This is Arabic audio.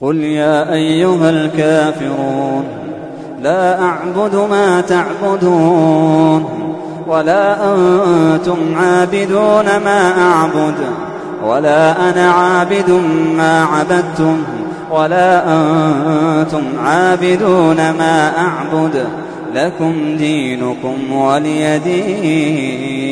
قل يا أيها الكافرون لا أعبد ما تعبدون ولا أنتم عابدون ما أعبد ولا أنا عابد ما عبدتم ولا أنتم عابدون ما أعبد لكم دينكم ولي دين.